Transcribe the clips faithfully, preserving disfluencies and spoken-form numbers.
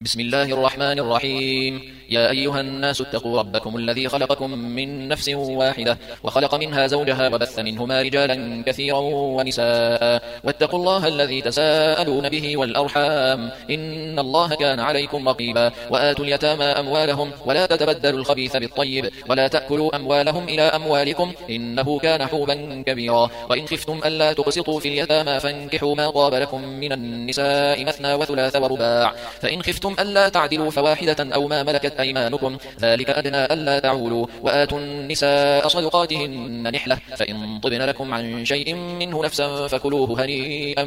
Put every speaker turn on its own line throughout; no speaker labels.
بسم الله الرحمن الرحيم. يا أيها الناس اتقوا ربكم الذي خلقكم من نفس واحدة وخلق منها زوجها وبث منهما رجالا كثيرا ونساء واتقوا الله الذي تساءلون به والأرحام إن الله كان عليكم رقيبا. وآتوا اليتامى أموالهم ولا تتبدلوا الخبيث بالطيب ولا تأكلوا أموالهم إلى أموالكم إنه كان حوبا كبيرا. وإن خفتم ألا تقسطوا في اليتامى فانكحوا ما طاب لكم من النساء مثنى وثلاث ورباع فإن خفتم ألا تعدلوا فواحدة أو ما ملكت أيمانكم ذلك أدنى ألا تعولوا. وآتوا النساء صدقاتهن نحلة فإن طبن لكم عن شيء منه نفسا فكلوه هنيئا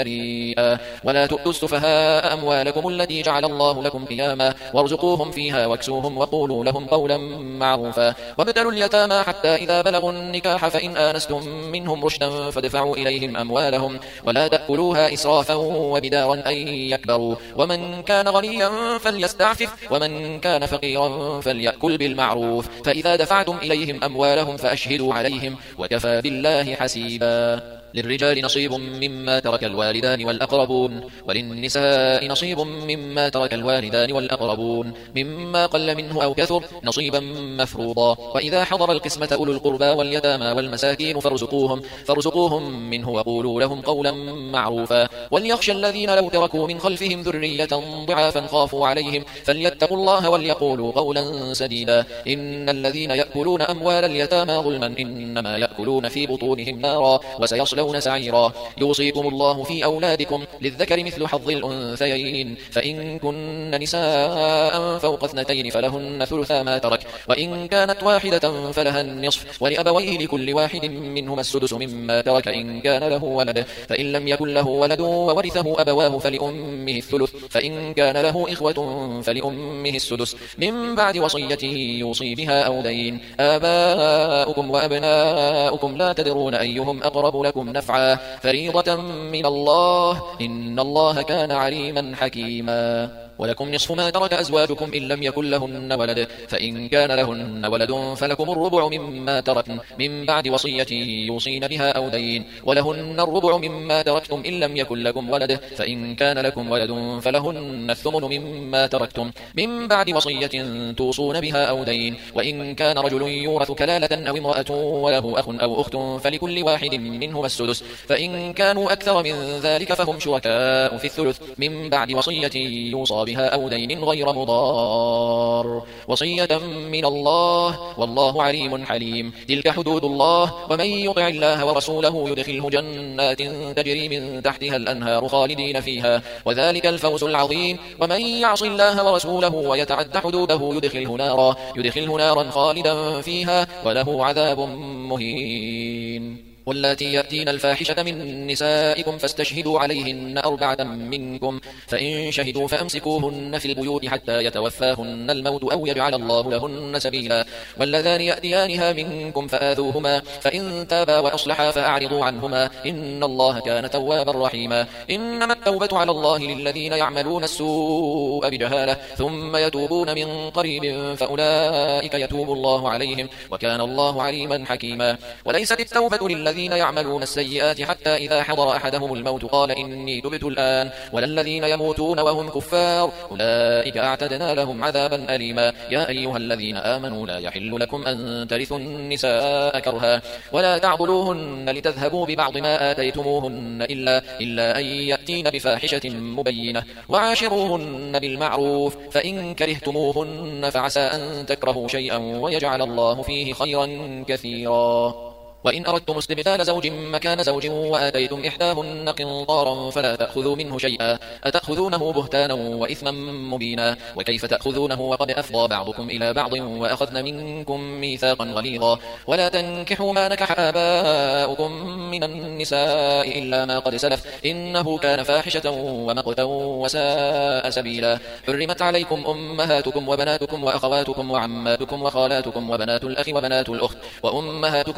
مريئا. ولا تؤتوا السفهاء أموالكم التي جعل الله لكم قياما وارزقوهم فيها واكسوهم وقولوا لهم قولا معروفا. وابتلوا اليتامى حتى إذا بلغوا النكاح فإن آنستم منهم رشدا فادفعوا إليهم أموالهم ولا تأكلوها إسرافا وبدارا أن يكبروا. ومن كان غنيا فليستعفف ومن كان فقيرا فليأكل بالمعروف. فإذا دفعتم إليهم أموالهم فأشهدوا عليهم وكفى بالله حسيبا. للرجال نصيب مما ترك الوالدان والأقربون وللنساء نصيب مما ترك الوالدان والأقربون مما قل منه أو كثر نصيبا مفروضا. وإذا حضر القسمة أولو القربى واليتامى والمساكين فارزقوهم, فارزقوهم منه وقولوا لهم قولا معروفا. وليخشى الذين لو تركوا من خلفهم ذرية ضعافا خافوا عليهم فليتقوا الله وليقولوا قولا سديدا. إن الذين يأكلون أموال اليتامى ظلما إنما يأكلون في بطونهم نارا وسيصلون سعيرا. يوصيكم الله في أولادكم للذكر مثل حظ الأنثيين فإن كن نساء فوق اثنتين فلهن ثلثا ما ترك وإن كانت واحدة فلها النصف ولأبويه لكل واحد منهما السدس مما ترك إن كان له ولد فإن لم يكن له ولد وورثه أبواه فلأمه الثلث فإن كان له إخوة فلأمه السدس من بعد وصية يوصي بها أو دين. آباؤكم وأبناؤكم لا تدرون أيهم أقرب لكم نفعا فريضة من الله إن الله كان عليما حكيما. ولكم نصف ما ترك أزواجكم إن لم يكن لهن ولد فإن كان لهن ولد فلكم الربع مما تركن من بعد وصية يوصين بها أو دين. ولهن الربع مما تركتم إن لم يكن لكم ولد فإن كان لكم ولد فلهن الثمن مما تركتم من بعد وصية توصون بها أو دين. وإن كان رجل يورث كلالة أو امرأة وله أخ أو أخت فلكل واحد منهما السدس فإن كانوا أكثر من ذلك فهم شركاء في الثلث من بعد وصية يوصى بها أو دين غير مضار وصية من الله والله عليم حليم. تلك حدود الله ومن يطع الله ورسوله يدخله جنات تجري من تحتها الأنهار خالدين فيها وذلك الفوز العظيم. ومن يعص الله ورسوله ويتعد حدوده يدخله نارا, يدخله نارا خالدا فيها وله عذاب مهين. واللاتي يأتين الفاحشة من نسائكم فاستشهدوا عليهن أربعة منكم فإن شهدوا فأمسكوهن في البيوت حتى يتوفاهن الموت أو يجعل الله لهن سبيلا. واللذان يأتيانها منكم فآذوهما فإن تابا وأصلحا فأعرضوا عنهما إن الله كان توابا رحيما. إنما التوبة على الله للذين يعملون السوء بجهالة ثم يتوبون من قريب فأولئك يتوب الله عليهم وكان الله عليما حكيما. وليست التوبة للذين الذين يعملون السيئات حتى إذا حضر أحدهم الموت قال إني تبت الآن ولا الذين يموتون وهم كفار أولئك أعتدنا لهم عذابا أليما. يا أيها الذين آمنوا لا يحل لكم أن ترثوا النساء كرها ولا تعضلوهن لتذهبوا ببعض ما آتيتموهن إلا, إلا أن يأتين بفاحشة مبينة وعاشروهن بالمعروف فإن كرهتموهن فعسى أن تكرهوا شيئا ويجعل الله فيه خيرا كثيرا. وإن أردتم استبدال زوج مكان زوج وآتيتم إحداهن قنطارا فلا تأخذوا منه شيئا أتأخذونه بهتانا وإثما مبينا. وكيف تأخذونه وقد أفضى بعضكم إلى بعض وأخذن منكم ميثاقا غليظا. ولا تنكحوا ما نكح آباؤكم من النساء إلا ما قد سلف إنه كان فاحشة ومقتا وساء سبيلا. حرمت عليكم أمهاتكم وبناتكم وأخواتكم وعماتكم وخالاتكم وبنات الأخ وبنات الأخت وأمهاتكم اللاتي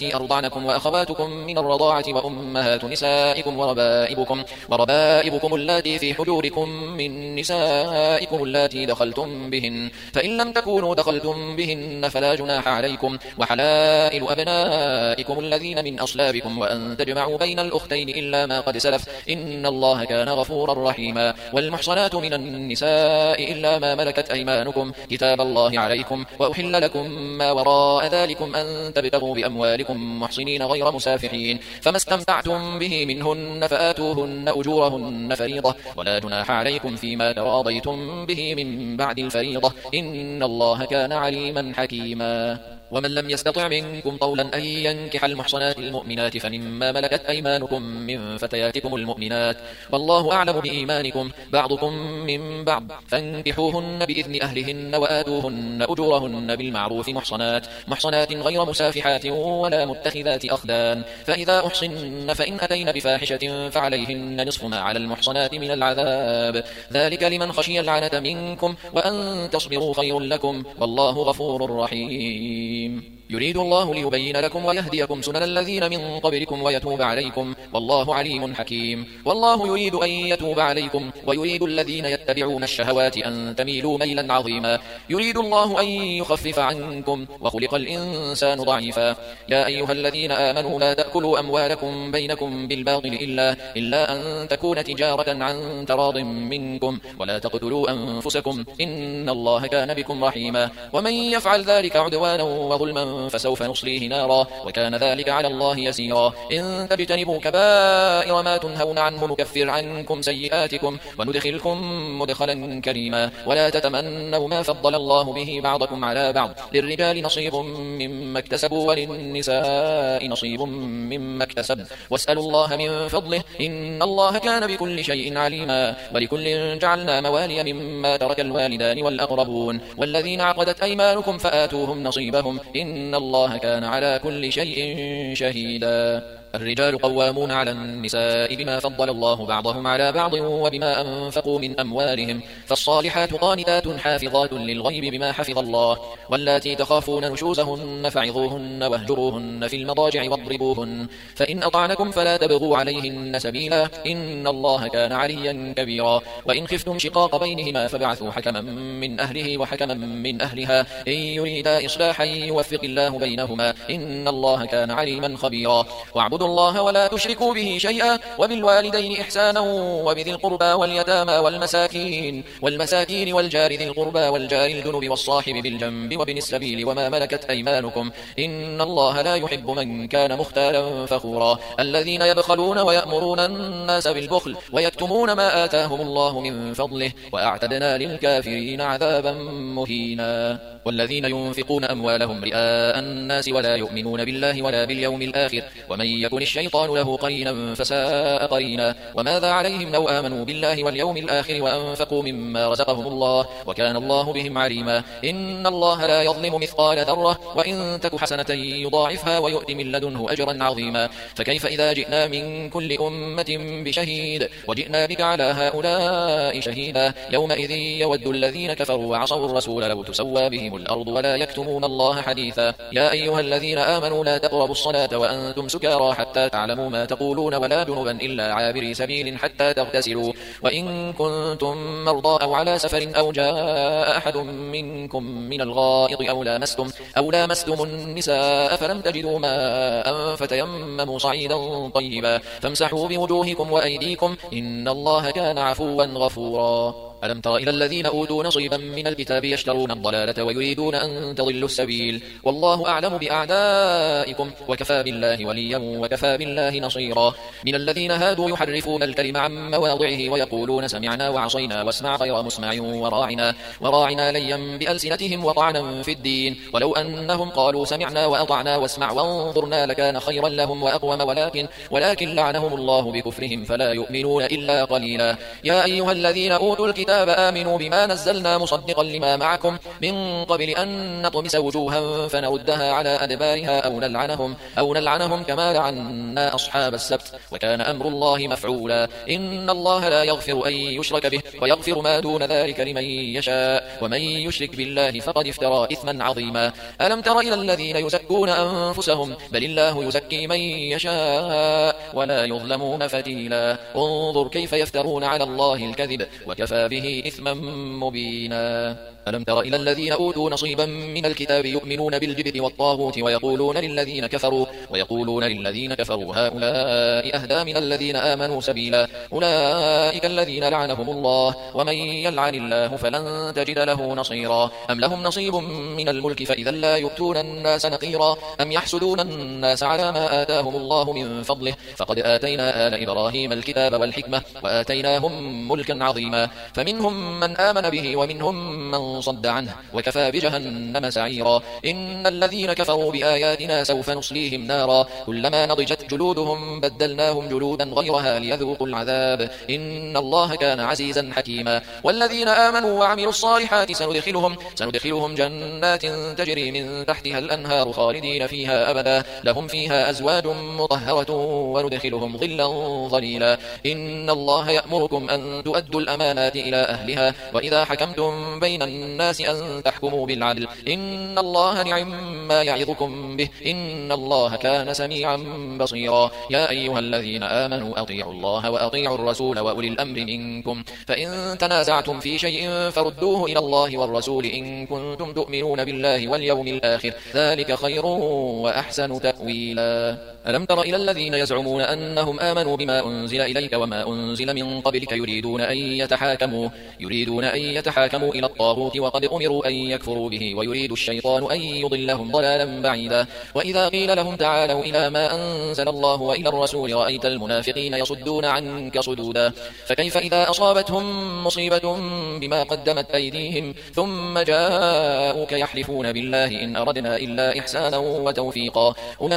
واللاتي أرضعنكم وأخواتكم من الرضاعة وأمهات نسائكم وربائبكم, وربائبكم اللاتي في حجوركم من نسائكم اللاتي دخلتم بهن, فإن لم تكونوا دخلتم بهن فلا جناح عليكم, وحلائل أبنائكم الذين من أصلابكم, وأن تجمعوا بين الأختين إلا ما قد سلف, إن الله كان غفورا رحيما. والمحصنات من النساء إلا ما ملكت أيمانكم كتاب الله عليكم, وأحل لكم ما وراء ذلكم أن تبتغوا بأموالكم محصنين غير مسافحين, فما استمتعتم به منهن فآتوهن أجورهن فريضة, ولا جناح عليكم فيما تراضيتم به من بعد الفريضة, إن الله كان عليما حكيما. ومن لم يستطع منكم طولا أن ينكح المحصنات المؤمنات فمما ملكت أيمانكم من فتياتكم المؤمنات, والله أعلم بإيمانكم بعضكم من بعض, فانكحوهن بإذن أهلهن وآتوهن أجورهن بالمعروف محصنات محصنات غير مسافحات ولا متخذات أخدان, فإذا أحصن فإن أتين بفاحشة فعليهن نصف ما على المحصنات من العذاب, ذلك لمن خشي العنة منكم, وأن تصبروا خير لكم, والله غفور رحيم. يريد الله ليبين لكم ويهديكم سنن الذين من قبلكم ويتوب عليكم, والله عليم حكيم. والله يريد أن يتوب عليكم ويريد الذين يتبعون الشهوات أن تميلوا ميلا عظيما. يريد الله أن يخفف عنكم وخلق الإنسان ضعيفا. يا أيها الذين آمنوا لا تأكلوا أموالكم بينكم بالباطل إلا, إلا أن تكون تجارة عن تراض منكم, ولا تقتلوا أنفسكم إن الله كان بكم رحيما. ومن يفعل ذلك عدوانا وظلما فسوف نصليه نارا, وكان ذلك على الله يسيرا. إن تجتنبوا كبائر ما تنهون عنه نكفر عنكم سيئاتكم وندخلكم مدخلا كريما. ولا تتمنوا ما فضل الله به بعضكم على بعض, للرجال نصيب مما اكتسبوا وللنساء نصيب مما اكتسب, واسألوا الله من فضله إن الله كان بكل شيء عليما. ولكل جعلنا موالي مما ترك الوالدان والأقربون, والذين عقدت أيمانكم فآتوهم نصيبهم إن الله كان على كل شيء شهيدا. الرجال قوامون على النساء بما فضل الله بعضهم على بعض وبما أنفقوا من أموالهم, فالصالحات قانتات حافظات للغيب بما حفظ الله. واللاتي تخافون نشوزهن فعظوهن واهجروهن في المضاجع واضربوهن, فإن أطعنكم فلا تبغوا عليهن سبيلا إن الله كان عليا كبيرا. وإن خفتم شقاق بينهما فبعثوا حكما من أهله وحكما من أهلها إن يريدا إصلاحا يوفق الله بينهما إن الله كان عليما خبيرا. واعبدوا الله ولا تشركوا به شيئا, وبالوالدين إحسانا, وبذي القربى واليتامى والمساكين والمساكين والجار ذي القربى والجار الجنب والصاحب بالجنب وابن السبيل وما ملكت أيمانكم إن الله لا يحب من كان مختالا فخورا. الذين يبخلون ويأمرون الناس بالبخل ويكتمون ما آتاهم الله من فضله, وأعتدنا للكافرين عذابا مهينا. والذين ينفقون أموالهم رئاء الناس ولا يؤمنون بالله ولا باليوم الآخر, ومن يكن الشيطان له قرينا فساء قرينا. وماذا عليهم لو آمنوا بالله واليوم الآخر وأنفقوا مما رزقهم الله, وكان الله بهم عليما. إن الله لا يظلم مثقال ذرة, وإن تك حسنة يضاعفها ويؤت من لدنه أجرا عظيما. فكيف إذا جئنا من كل أمة بشهيد وجئنا بك على هؤلاء شهيدا, يومئذ يود الذين كفروا وعصوا الرسول لو تسوى بهم الأرض ولا يكتمون الله حديثا. يا أيها الذين آمنوا لا تقربوا الصلاة وأنتم سكارى حتى تعلموا ما تقولون, ولا جنبا إلا عابري سبيل حتى تغتسلوا, وإن كنتم مرضى أو على سفر أو جاء أحد منكم من الغائط أو لامستم, أو لامستم النساء فلم تجدوا ماء فتيمموا صعيدا طيبا فامسحوا بوجوهكم وأيديكم إن الله كان عفوا غفورا. ألم تر إلى الذين أوتوا نصيبا من الكتاب يشترون الضلالة ويريدون أن تضلوا السبيل, والله أعلم بأعدائكم وكفى بالله وليا وكفى بالله نصيرا. من الذين هادوا يحرفون الكلم عن مواضعه ويقولون سمعنا وعصينا واسمع غير مسمع وراعنا, وراعنا ليا بألسنتهم وطعنا في الدين, ولو أنهم قالوا سمعنا وأطعنا واسمع وانظرنا لكان خيرا لهم وأقوم, ولكن, ولكن لعنهم الله بكفرهم فلا يؤمنون إلا قليلا. يا أيها الذين أوتوا الكتاب الكتاب آمنوا بما نزلنا مصدقا لما معكم من قبل أن نطمس وجوها فنردها على أدبارها أو نلعنهم, أو نلعنهم كما لعنا أصحاب السبت وكان أمر الله مفعولا. إن الله لا يغفر أن يشرك به ويغفر ما دون ذلك لمن يشاء ومن يشرك بالله فقد افترى إثما عظيما. ألم تر إلى الذين يزكون أنفسهم بل الله يزكي من يشاء ولا يظلمون فتيلا. انظر كيف يفترون على الله الكذب وكفى به إثما مبينا. ألم تر إلى الذين أوتوا نصيبا من الكتاب يؤمنون بالجبت والطاغوت ويقولون للذين كفروا ويقولون للذين كفروا هؤلاء أهدى من الذين آمنوا سبيلا. أولئك الذين لعنهم الله ومن يلعن الله فلن تجد له نصيرا. أم لهم نصيب من الملك فإذا لا يؤتون الناس نقيرا. أم يحسدون الناس على ما آتاهم الله من فضله فقد آتينا آل إبراهيم الكتاب والحكمة وآتيناهم ملكا عظيما. فمنهم من آمن به ومنهم من صد عنه وكفى بجهنم سعيرا. إن الذين كفروا بآياتنا سوف نصليهم نارا كلما نضجت جلودهم بدلناهم جلودا غيرها ليذوقوا العذاب إن الله كان عزيزا حكيما. والذين آمنوا وعملوا الصالحات سندخلهم, سندخلهم جنات تجري من تحتها الأنهار خالدين فيها أبدا لهم فيها أزواج مطهرة وندخلهم ظلا ظليلا. إن الله يأمركم أن تؤدوا الأمانات إلى أهلها وإذا حكمتم بين الناس أن تحكموا بالعدل إن الله نعم ما يعظكم به إن الله كان سميعا بصيرا. يا أيها الذين آمنوا أطيعوا الله وأطيعوا الرسول وأولي الأمر منكم فإن تنازعتم في شيء فردوه إلى الله والرسول إن كنتم تؤمنون بالله واليوم الآخر ذلك خير وأحسن تأويلا. ألم تر إلى الذين يزعمون أنهم آمنوا بما أنزل إليك وما أنزل من قبلك يريدون أن يتحاكموا, يريدون أن يتحاكموا إلى الطاغوت وقد أمروا أن يكفروا به ويريد الشيطان أن يضلهم ضلالا بعيدا. وإذا قيل لهم تعالوا إلى ما أنزل الله وإلى الرسول رأيت المنافقين يصدون عنك صدودا. فكيف إذا أصابتهم مصيبة بما قدمت أيديهم ثم جاءوك يحلفون بالله إن أردنا إلا إحسانا وتوفيقا.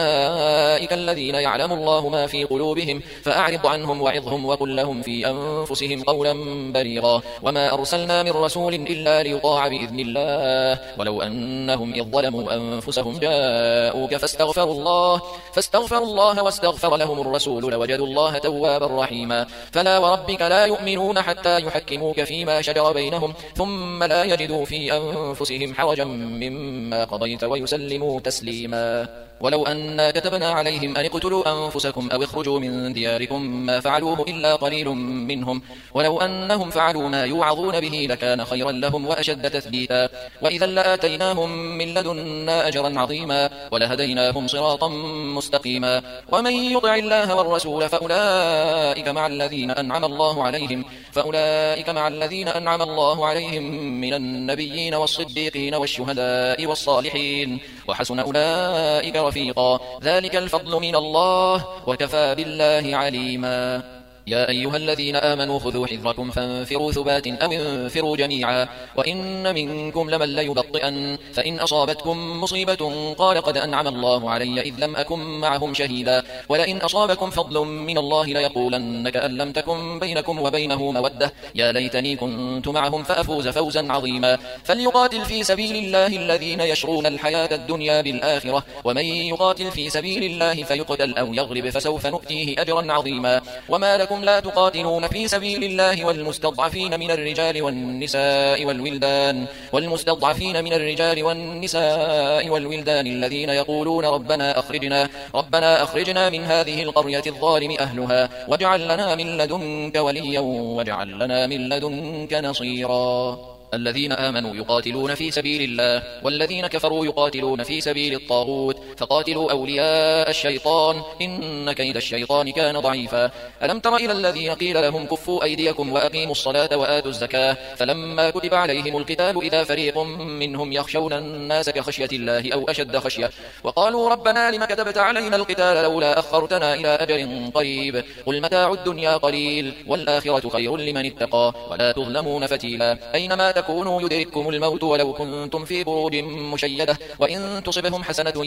أولئك الذين يعلم الله ما في قلوبهم فأعرض عنهم وعظهم وقل لهم في أنفسهم قولا بليغا. وما أرسلنا من رسول إلا ليطاع بإذن الله ولو أنهم إذ ظلموا أنفسهم جاءوك فاستغفروا الله, فاستغفروا الله واستغفر لهم الرسول لوجدوا الله توابا رحيما. فلا وربك لا يؤمنون حتى يحكموك فيما شجر بينهم ثم لا يجدوا في أنفسهم حرجا مما قضيت ويسلموا تسليما. ولو أنا كتبنا عليهم أن اقتلوا أنفسكم أو اخرجوا من دياركم ما فعلوه إلا قليل منهم ولو أنهم فعلوا ما يوعظون به لكان خيرا لهم وأشد تثبيتا وإذا لآتيناهم من لدنا أجرا عظيما ولهديناهم صراطا مستقيما. ومن يطع الله والرسول فأولئك مع الذين أنعم الله عليهم فأولئك مع الذين أنعم الله عليهم من النبيين والصديقين والشهداء والصالحين وحسن أولئك رفيقا. ذلك الفضل من الله وكفى بالله عليما. يا أيها الذين آمنوا خذوا حذركم فانفروا ثبات أو انفروا جميعا وإن منكم لمن ليبطئن فإن أصابتكم مصيبة قال قد أنعم الله علي إذ لم أكن معهم شهيدا ولئن أصابكم فضل من الله ليقولن كأن لم تكن بينكم وبينه مودة يا ليتني كنت معهم فأفوز فوزا عظيما. فليقاتل في سبيل الله الذين يشرون الحياة الدنيا بالآخرة ومن يقاتل في سبيل الله فيقتل أو يغلب فسوف نؤتيه أجرا عظيما. وما لكم لا تقاتلون في سبيل الله والمستضعفين من الرجال والنساء والولدان والمستضعفين من الرجال والنساء والولدان الذين يقولون ربنا أخرجنا ربنا أخرجنا من هذه القرية الظالم أهلها واجعل لنا من لدنك وليا واجعل لنا من لدنك نصيرا. الذين آمنوا يقاتلون في سبيل الله والذين كفروا يقاتلون في سبيل الطاغوت فقاتلوا أولياء الشيطان إن كيد الشيطان كان ضعيفا. ألم تر إلى الذين قيل لهم كفوا أيديكم وأقيموا الصلاة وآتوا الزكاة فلما كتب عليهم القتال إذا فريق منهم يخشون الناس كخشية الله أو أشد خشية وقالوا ربنا لم كتبت علينا القتال لولا أخرتنا إلى أجل قريب قل متاع الدنيا قليل والآخرة خير لمن اتقى ولا تظلمون فتيلا. أينما تكونوا يدرككم الموت ولو كنتم في بروج مشيدة وإن تصبهم حسنة يقول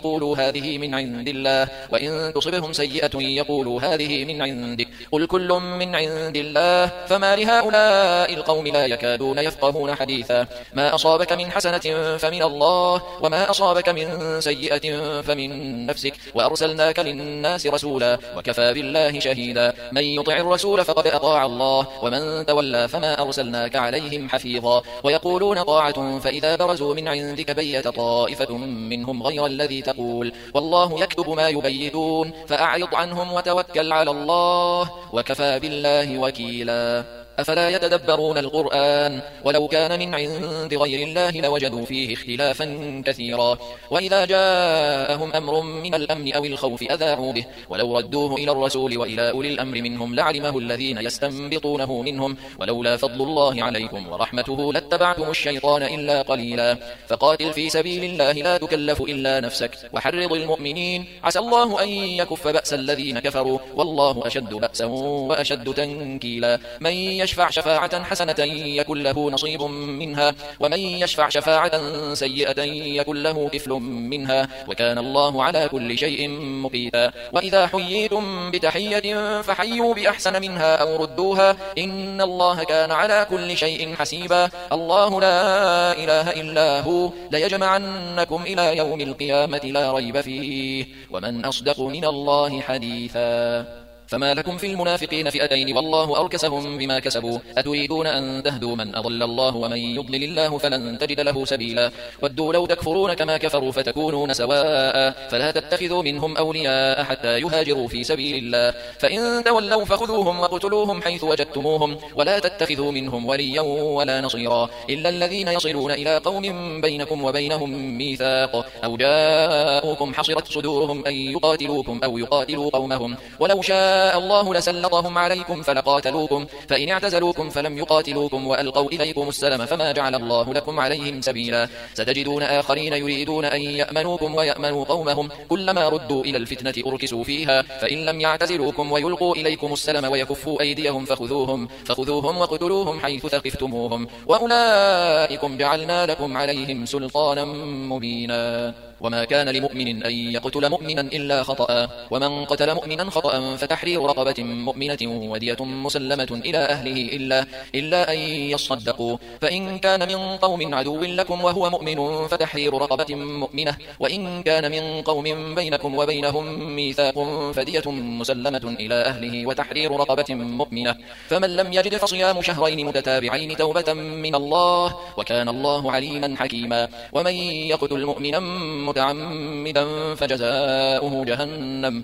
يقولوا هذه من عند الله، وإن تصبهم سيئة يقولوا هذه من عندك، قل كل من عند الله، فما لهؤلاء القوم لا يكادون يفقهون حديثا. ما أصابك من حسنة فمن الله، وما أصابك من سيئة فمن نفسك، وأرسلناك للناس رسولا وكفى بالله شهيدا. من يطع الرسول فقد أطاع الله، ومن تولى فما أرسلناك عليهم حفيظا. ويقولون طاعة فإذا برزوا من عندك بيت طائفة منهم غير الذي تقول، والله يكتب ما يبيتون، فأعرض عنهم وتوكل على الله، وكفى بالله وكيلا. أفلا يتدبرون القرآن ولو كان من عند غير الله لوجدوا فيه اختلافا كثيرا. وإذا جاءهم أمر من الأمن أو الخوف أذاعوا به، ولو ردوه إلى الرسول وإلى أولي الأمر منهم لعلمه الذين يستنبطونه منهم، ولولا فضل الله عليكم ورحمته لاتبعتم الشيطان إلا قليلا. فقاتل في سبيل الله لا تكلف إلا نفسك، وحرض المؤمنين، عسى الله أن يكف بأس الذين كفروا، والله أشد بأسا وأشد تنكيلا. من يشفع شفاعة حسنة يكن له نصيب منها، ومن يشفع شفاعة سيئة يكن له كفل منها، وكان الله على كل شيء مقيتا. وإذا حييتم بتحية فحيوا بأحسن منها أو ردوها، إن الله كان على كل شيء حسيبا. الله لا إله إلا هو ليجمعنكم إلى يوم القيامة لا ريب فيه، ومن أصدق من الله حديثا. فما لكم في المنافقين فئتين والله أركسهم بما كسبوا، أتريدون أن تهدوا من أضل الله ومن يضلل الله فلن تجد له سبيلا. ودوا لو تكفرون كما كفروا فتكونون سواء، فلا تتخذوا منهم أولياء حتى يهاجروا في سبيل الله، فإن تولوا فخذوهم وقتلوهم حيث وجدتموهم، ولا تتخذوا منهم وليا ولا نصيرا إلا الذين يصلون إلى قوم بينكم وبينهم ميثاق أو جاءوكم حصرت صدورهم أن يقاتلوكم أو يقاتلوا قومهم، ولو شاء الله لسلطهم عليكم فلقاتلوكم، فإن اعتزلوكم فلم يقاتلوكم وألقوا إليكم السلم فما جعل الله لكم عليهم سبيلا. ستجدون آخرين يريدون أن يأمنوكم ويأمنوا قومهم، كلما ردوا إلى الفتنة أركسوا فيها، فإن لم يعتزلوكم ويلقوا إليكم السلم ويكفوا أيديهم فخذوهم فخذوهم وقتلوهم حيث ثقفتموهم، وأولئكم جعلنا لكم عليهم سلطانا مبينا. وما كان لمؤمن أن يقتل مؤمنا إلا خطأ، ومن قتل مؤمنا خطأ فتحرير رقبة مؤمنة ودية مسلمة إلى أهله إلا, إلا أن يصدقوا، فإن كان من قوم عدو لكم وهو مؤمن فتحرير رقبة مؤمنة، وإن كان من قوم بينكم وبينهم ميثاق فدية مسلمة إلى أهله وتحرير رقبة مؤمنة، فمن لم يجد فصيام شهرين متتابعين توبة من الله، وكان الله عليما حكيما. ومن يقتل مؤمنا متعمدا فجزاؤه جهنم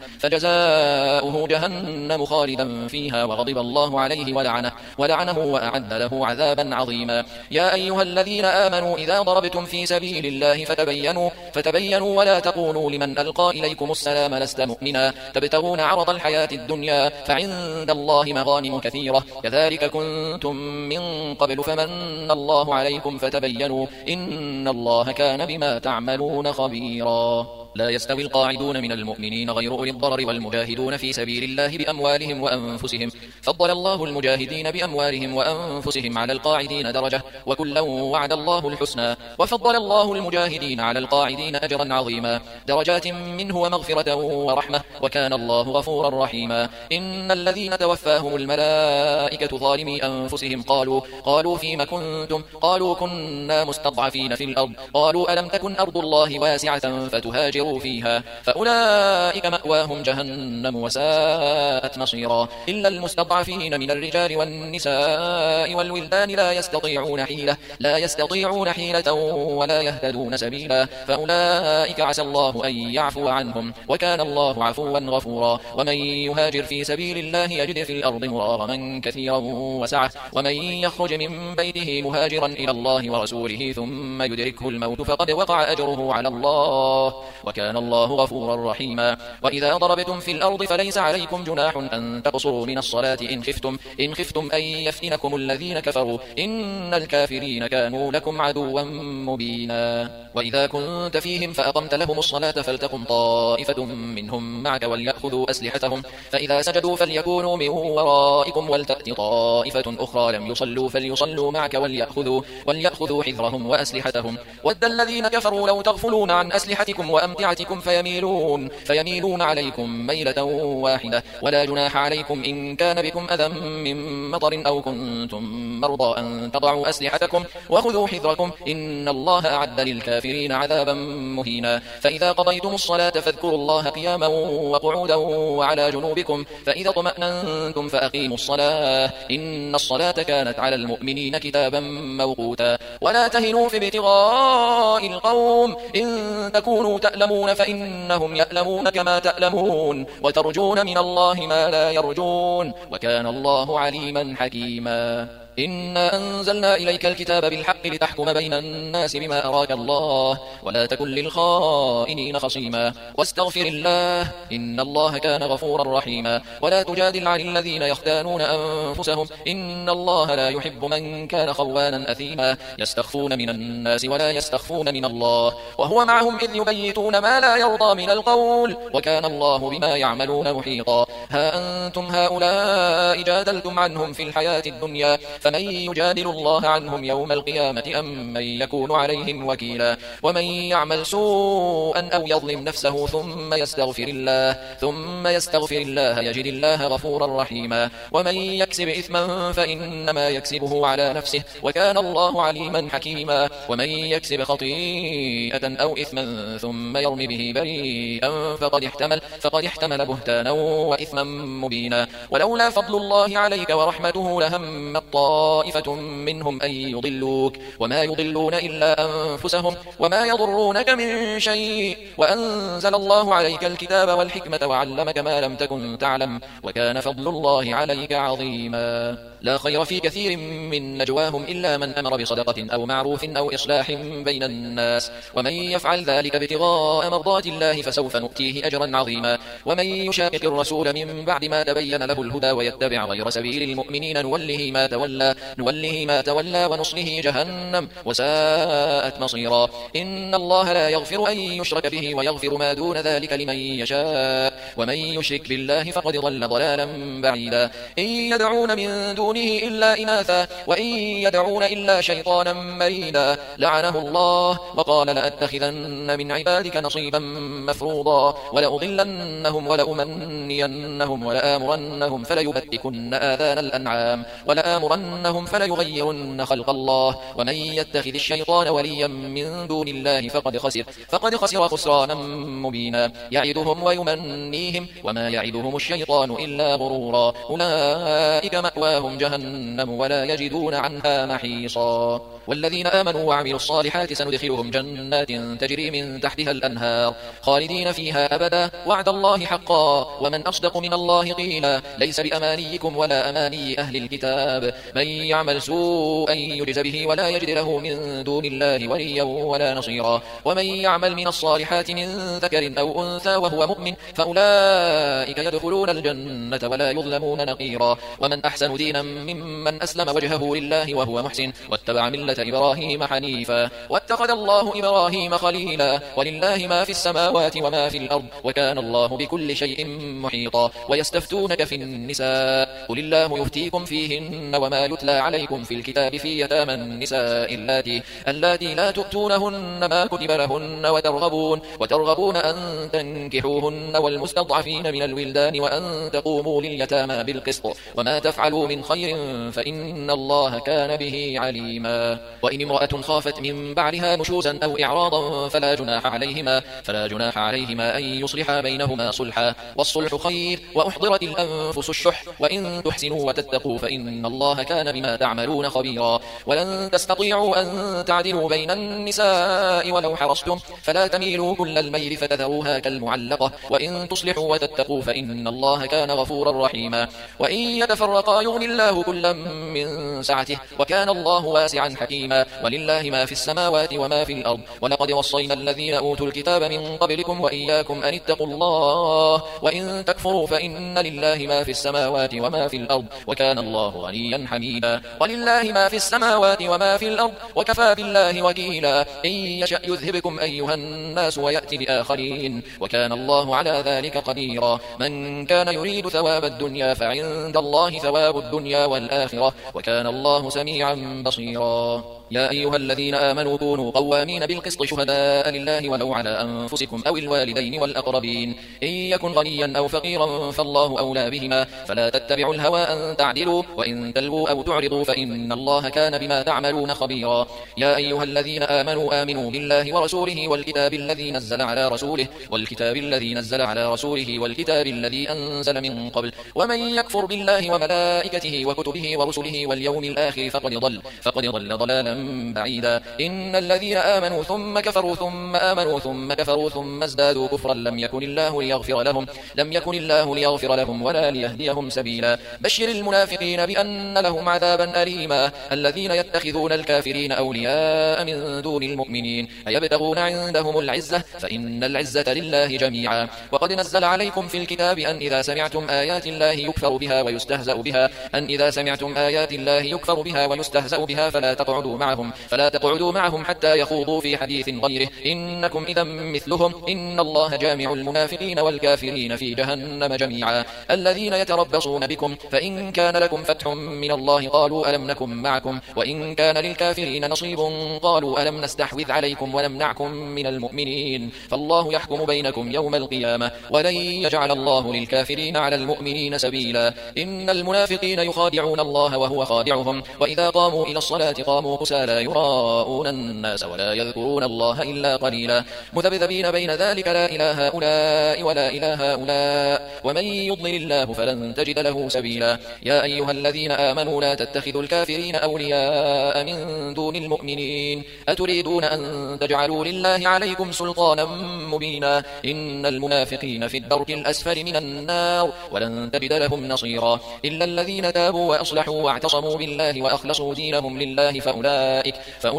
فجزاؤه جهنم خالدا فيها وغضب الله عليه ولعنه ولعنه وأعد له عذابا عظيما. يا أيها الذين آمنوا إذا ضربتم في سبيل الله فتبينوا فتبينوا ولا تقولوا لمن ألقى إليكم السلام لست مؤمنا تبتغون عرض الحياة الدنيا فعند الله مغانم كثيرة كذلك كنتم من قبل فمن الله عليكم فتبينوا إن الله كان بما تعملون خبيرا. لا يستوي القاعدون من المؤمنين غير أولي الضرر والمجاهدون في سبيل الله بأموالهم وأنفسهم، فضل الله المجاهدين بأموالهم وأنفسهم على القاعدين درجة، وكلا وعد الله الحسنى، وفضل الله المجاهدين على القاعدين أجرا عظيما، درجات منه ومغفرة ورحمة، وكان الله غفورا رحيما. إن الذين توفاهم الملائكة ظالمي أنفسهم قالوا قالوا فيما كنتم قالوا كنا مستضعفين في الأرض قالوا ألم تكن أرض الله واسعة فتهاجروا فيها فأولئك مأواهم جهنم وساءت مصيرا. إلا المستضعفين من الرجال والنساء والولدان لا يستطيعون حيلة لا يستطيعون حيلة ولا يهتدون سبيلا، فأولئك عسى الله أن يعفو عنهم وكان الله عفوا غفورا. ومن يهاجر في سبيل الله يجد في الأرض مراغما كثيرا وسعة، ومن يخرج من بيته مهاجرا إلى الله ورسوله ثم يدركه الموت فقد وقع أجره على الله وكان الله غفورا رحيما. وإذا ضربتم في الأرض فليس عليكم جناح أن تقصروا من الصلاة إن خفتم إن خفتم أن يفتنكم الذين كفروا إن الكافرين كانوا لكم عدوا مبينا. وإذا كنت فيهم فأقمت لهم الصلاة فلتقم طائفة منهم معك وليأخذوا أسلحتهم فإذا سجدوا فليكونوا من ورائكم ولتأت طائفة أخرى لم يصلوا فليصلوا معك وليأخذوا, وليأخذوا حذرهم وأسلحتهم. ود الذين كفروا لو تغفلون عن أسلحتكم وأمتعتكم قارعتكم فيميلون, فيميلون عليكم ميلة واحدة, ولا جناح عليكم إن كان بكم أذى من مطر أو كنتم مرضى أن تضعوا أسلحتكم وخذوا حذركم إن الله أعد للكافرين عذابا مهينا. فإذا قضيتم الصلاة فاذكروا الله قياما وقعودا وعلى جنوبكم, فإذا اطمأننتم فأقيموا الصلاة إن الصلاة كانت على المؤمنين كتابا موقوتا. ولا تهنوا في ابتغاء القوم إن تكونوا تألمون فإنهم يألمون كما تألمون, وترجون من الله ما لا يرجون, وكان الله عليما حكيما. إنا أنزلنا إليك الكتاب بالحق لتحكم بين الناس بما أراك الله, ولا تكن للخائنين خصيما, واستغفر الله إن الله كان غفورا رحيما. ولا تجادل عن الذين يختانون أنفسهم إن الله لا يحب من كان خوانا أثيما, يستخفون من الناس ولا يستخفون من الله وهو معهم إذ يبيتون ما لا يرضى من القول, وكان الله بما يعملون محيطا. ها أنتم هؤلاء جادلتم عنهم في الحياة الدنيا, فمن يجادل الله عنهم يوم القيامة أم من يكون عليهم وكيلا. ومن يعمل سوءا أو يظلم نفسه ثم يستغفر الله ثم يستغفر الله يجد الله غفورا رحيما. ومن يكسب إثما فإنما يكسبه على نفسه, وكان الله عليما حكيما. ومن يكسب خطيئة أو إثما ثم يرم به بريئا فقد احتمل فقد احتمل بهتانا وإثما مبينا. ولولا فضل الله عليك ورحمته لهم طائفة منهم أن يضلوك, وما يضلون إلا أنفسهم وما يضرونك من شيء, وأنزل الله عليك الكتاب والحكمة وعلمك ما لم تكن تعلم, وكان فضل الله عليك عظيما. لا خير في كثير من نجواهم إلا من أمر بصدقة أو معروف أو إصلاح بين الناس, ومن يفعل ذلك ابتغاء مرضات الله فسوف نؤتيه أجرا عظيما. ومن يشاقق الرسول من بعد ما تبين له الهدى ويتبع غير سبيل المؤمنين نوله ما تولى نوله ما تولى ونصله جهنم وساءت مصيرا. إن الله لا يغفر أن يشرك به ويغفر ما دون ذلك لمن يشاء, ومن يشرك بالله فقد ضل ضلالا بعيدا. إن يدعون من دونه إلا إناثا وإن يدعون إلا شيطانا مريدا, لعنه الله وقال لأتخذن من عبادك نصيبا مفروضا, ولأضلنهم ولأمنينهم ولآمرنهم فليبتكن آذان الأنعام ولآمرنهم فليغيرن خلق الله, ومن يتخذ الشيطان وليا من دون الله فقد خسر فقد خسر خسرانا مبينا. يعدهم ويمنيهم وما يعدهم الشيطان إلا غرورا, أولئك مأواهم جهنم ولا يجدون عنها محيصا. والذين آمنوا وعملوا الصالحات سندخلهم جنات تجري من تحتها الأنهار خالدين فيها أبدا, وعد الله حقا, ومن أصدق من الله قيلا. ليس بأمانيكم ولا أماني أهل الكتاب, من يعمل سوءا يجز به ولا يجد له من دون الله وليا ولا نصيرا. ومن يعمل من الصالحات من ذكر أو أنثى وهو مؤمن فأولئك يدخلون الجنة ولا يظلمون نقيرا. ومن أحسن دينا ممن أسلم وجهه لله وهو محسن واتبع ملة إبراهيم حنيفا, واتخذ الله إبراهيم خليلا. ولله ما في السماوات وما في الأرض, وكان الله بكل شيء محيطا. ويستفتونك في النساء قل الله يفتيكم فيهن وما يتلى عليكم في الكتاب في يتامى النساء اللاتي اللاتي لا تؤتونهن ما كتب لهن وترغبون وترغبون أن تنكحوهن, والمستضعفين من الولدان وأن تقوموا لليتامى بالقسط, وما تفعلوا من خير فإن الله كان به عليما. وإن امرأة خافت من بعلها نشوزا أو إعراضا فلا جناح عليهما فلا جناح عليهما أن يصلحا بينهما صلحا, والصلح خير, وأحضرت الأنفس الشح, وإن تحسنوا وتتقوا فإن الله كان بما تعملون خبيرا. ولن تستطيعوا أن تعدلوا بين النساء ولو حرصتم, فلا تميلوا كل الميل فتذروها كالمعلقة, وإن تصلحوا وتتقوا فإن الله كان غفورا رحيما. وإن يتفرقا يغني الله كلا من سعته, وكان الله واسعا حكيما. ولله ما في السماوات وما في الأرض, ولقد وصينا الذين أوتوا الكتاب من قبلكم وإياكم أن اتقوا الله, وإن تكفروا فإن لله ما في السماوات وما في الأرض, وكان الله غنيا حميدا. ولله ما في السماوات وما في الأرض, وكفى بالله وكيلا. إن يشأ يذهبكم أيها الناس ويأتي بآخرين, وكان الله على ذلك قديرا. من كان يريد ثواب الدنيا فعند الله ثواب الدنيا والآخرة, وكان الله سميعا بصيرا. يا أيها الذين آمنوا كونوا قوامين بالقسط شهداء لله ولو على أنفسكم أو الوالدين والأقربين إن يكن غنيا أو فقيرا فالله أولى بهما فلا تتبعوا الهوى أن تعدلوا وإن تلووا أو تعرضوا فإن الله كان بما تعملون خبيرا. يا أيها الذين آمنوا آمنوا بالله ورسوله والكتاب الذي نزل على رسوله والكتاب الذي نزل على رسوله والكتاب الذي أنزل من قبل ومن يكفر بالله وملائكته وكتبه ورسله واليوم الآخر فقد ضل فقد ضل ضلالا بعيدا. إن الذين آمنوا ثم كفروا ثم آمنوا ثم كفروا ثم ازدادوا كفرا لم يكن الله ليغفر لهم لم يكن الله ليغفر لهم ولا ليهديهم سبيلا. بشر المنافقين بأن لهم عذابا أليما. الذين يتخذون الكافرين أولياء من دون المؤمنين أيبتغون عندهم العزة فإن العزة لله جميعا. وقد نزل عليكم في الكتاب أن إذا سمعتم آيات الله يكفر بها ويستهزأ بها أن إذا سمعتم آيات الله يكفر بها ويستهزأ بها فلا تقعدوا معهم فلا تقعدوا معهم حتى يخوضوا في حديث غيره إنكم إذا مثلهم إن الله جامع المنافقين والكافرين في جهنم جميعا. الذين يتربصون بكم فإن كان لكم فتح من الله قالوا ألم نكن معكم وإن كان للكافرين نصيب قالوا ألم نستحوذ عليكم ونمنعكم من المؤمنين فالله يحكم بينكم يوم القيامة ولن يجعل الله للكافرين على المؤمنين سبيلا. إن المنافقين يخادعون الله وهو خادعهم وإذا قاموا إلى الصلاة قاموا كسالى يراءون الناس ولا يذكرون الله إلا قليلا مذبذبين بين ذلك لا إله هؤلاء ولا إله هؤلاء ومن يضلل الله فلن تجد له سبيلا. يا أيها الذين آمنوا لا تتخذوا الكافرين أولياء من دون المؤمنين أتريدون أن تجعلوا لله عليكم سلطانا مبينا. إن المنافقين في الدرك الأسفل من النار ولن تجد لهم نصيرا إلا الذين تابوا وأصلحوا واعتصموا بالله وأخلصوا دينهم لله فأولئك,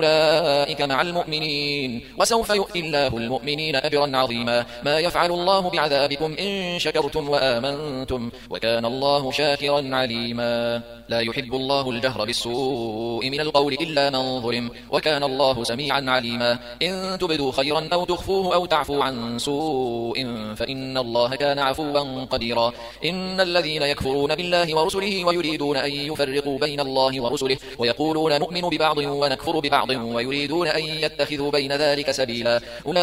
فأولئك مع المؤمنين وسوف يؤتي الله المؤمنين أجرا عظيما. ما يفعل الله بعذابكم إن شكرتم وآمنتم وكان الله شاكرا عليما. لا يحب الله الجهر بالسوء من القول إلا من ظلم وكان الله سميعا عليما. إن تبدوا خيرا أو تخفوه أو تعفو عن سوء فإن الله كان عفوا قديرا. إن الذين يكفرون بالله ورسله ويريدون أن يفرقوا بين الله ورسله ويقولون نؤمن ببعض ونكفر ببعض ويريدون أن يتخذوا بين ذلك سبيلا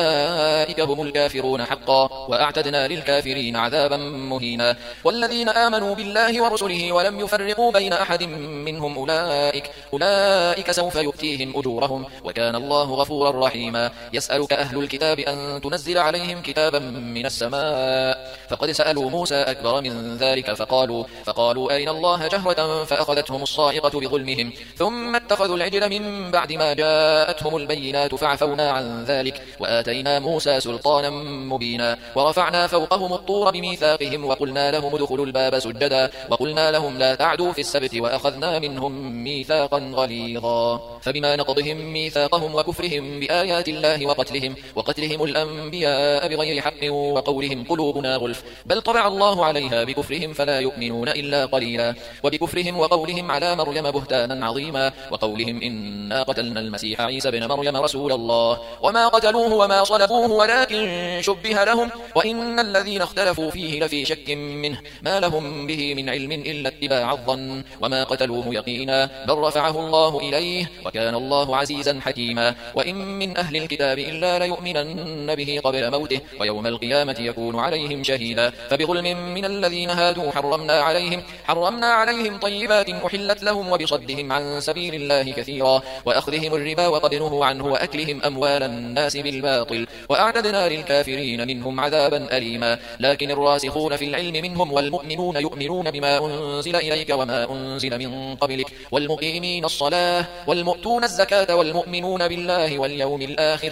أولئك هم الكافرون حقا وأعتدنا للكافرين عذابا مهينا. والذين آمنوا بالله ورسله ولم يفرقوا بين أحد منهم أولئك, أولئك سوف يؤتيهم أجورهم وكان الله غفورا رحيما. يسألك أهل الكتاب أن تنزل عليهم كتابا من السماء فقد سألوا موسى أكبر من ذلك فقالوا, فقالوا أين الله جهرة فأخذتهم الصاعقة بظلمهم ثم اتخذوا العجل من بعد ما جاءتهم البينات فعفونا عن ذلك وآتينا موسى سلطانا مبينا. ورفعنا فوقهم الطور بميثاقهم وقلنا لهم ادخلوا الباب سجدا وقلنا لهم لا تعدوا في السبت وأخذنا منهم ميثاقا غليظا. فبما نقضهم ميثاقهم وكفرهم بآيات الله وقتلهم وقتلهم الأنبياء بغير حق وقولهم قلوبنا غلف بل طبع الله عليها بكفرهم فلا يؤمنون إلا قليلا. وبكفرهم وقولهم على مريم بهتانا عظيما وقولهم إنا قتلنا المسيح عيسى بن مريم رسول الله وما قتلوه وما صلبوه ولكن شبه لهم وإن الذين اختلفوا فيه لفي شك منه ما لهم به من علم إلا اتباع الظن وما قتلوه يقينا بل رفعه الله إليه وكان الله عزيزا حكيما. وإن من أهل الكتاب إلا ليؤمنن به قبل موته ويوم القيامة يكون عليهم شهيدا. فبظلم من الذين هادوا حرمنا عليهم حرمنا عليهم طيبات أحلت لهم وبصدهم عن سبيل الله كثيرا وأخذهم الربا وقد نهوا عنه وأكلهم أموال الناس بالباطل وأعتدنا للكافرين منهم عذابا أليما. لكن الراسخون في العلم منهم والمؤمنون يؤمنون بما أنزل إليك وما أنزل من قبلك والمقيمين الصلاة والمؤتون الزكاة والمؤمنون بالله واليوم الآخر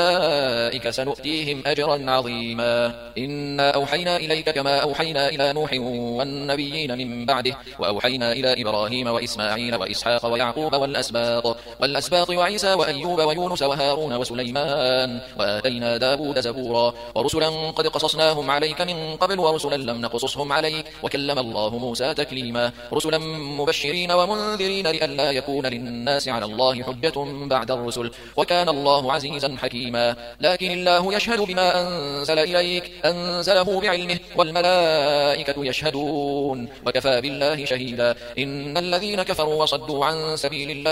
أولئك سنؤتيهم أجرا عظيما. إنا أوحينا إليك كما أوحينا إلى نوح والنبيين من بعده وأوحينا إلى إبراهيم وإسماعيل وإسحاق ويعقوب والأسباط والأسباط وعيسى وأيوب ويونس وهارون وسليمان وآتينا داود زبورا ورسلا قد قصصناهم عليك من قبل ورسلا لم نقصصهم عليك وكلم الله موسى تكليما. رسلا مبشرين ومنذرين لئلا يكون للناس على الله حجة بعد الرسل وكان الله عزيزا حكيما. لكن الله يشهد بما أنزل إليك أنزله بعلمه والملائكة يشهدون وكفى بالله شهيدا. إن الذين كفروا وصدوا عن سبيل الله قد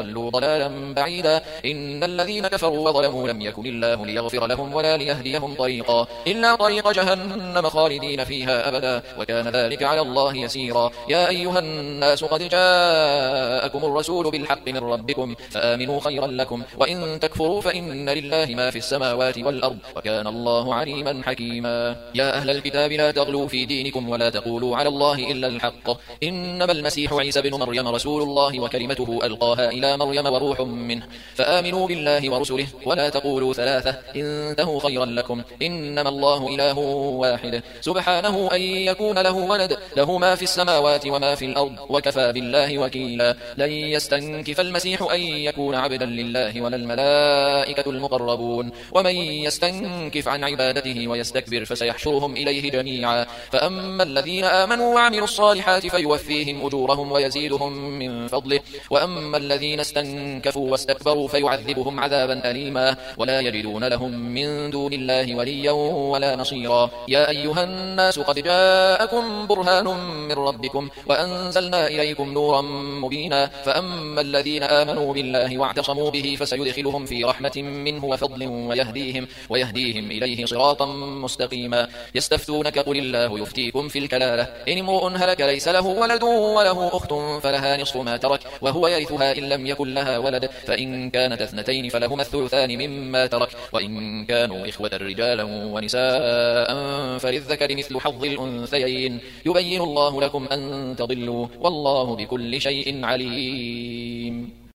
ضلوا ضلالا بعيدا. إن الذين كفروا وظلموا لم يكن الله ليغفر لهم ولا ليهديهم طريقا إلا طريق جهنم خالدين فيها أبدا وكان ذلك على الله يسيرا. يا أيها الناس قد جاءكم الرسول بالحق من ربكم فآمنوا خيرا لكم وإن تكفروا فإن لله ما في السماوات والأرض وكان الله عليما حكيما. يا أهل الكتاب لا تغلوا في دينكم ولا تقولوا على الله إلا الحق إنما المسيح عيسى بن مريم رسول الله وكلمته ألقاها إلى مريم وروح منه فآمنوا بالله ورسله ولا تقولوا ثلاثة انتهوا خيرا لكم إنما الله إله واحد سبحانه أن يكون له ولد له ما في السماوات وما في الأرض وكفى بالله وكيلا. لن يستنكف المسيح أن يكون عبدا لله ولا الملائكة المقربون ومن يستنكف عن عبادته ويستكبر فسيحشرهم إليه جميعا. فأما الذين آمنوا وعملوا الصالحات فيوفيهم أجورهم ويزيدهم من فضله وأما الذين استنكفوا واستكبروا فيعذبهم عذابا أليما ولا يجدون لهم من دون الله وليا ولا نصيرا. يا أيها الناس قد جاءكم برهان من ربكم وأنزلنا إليكم نورا مبينا. فأما الذين آمنوا بالله واعتصموا به فسيدخلهم في رحمة منه وفضل ويهديهم, ويهديهم إليه صراطا مستقيما. يستفتونك قل الله يفتيكم في الكلالة إن امرؤ هلك ليس له ولد وله أخت فلها نصف ما ترك وهو يرثها إن لم يكن لها ولد فإن كانت اثنتين فلهما الثلثان مما ترك وإن كانوا إخوة رجالا ونساء فللذكر مثل حظ الأنثيين يبين الله لكم أن تضلوا والله بكل شيء عليم.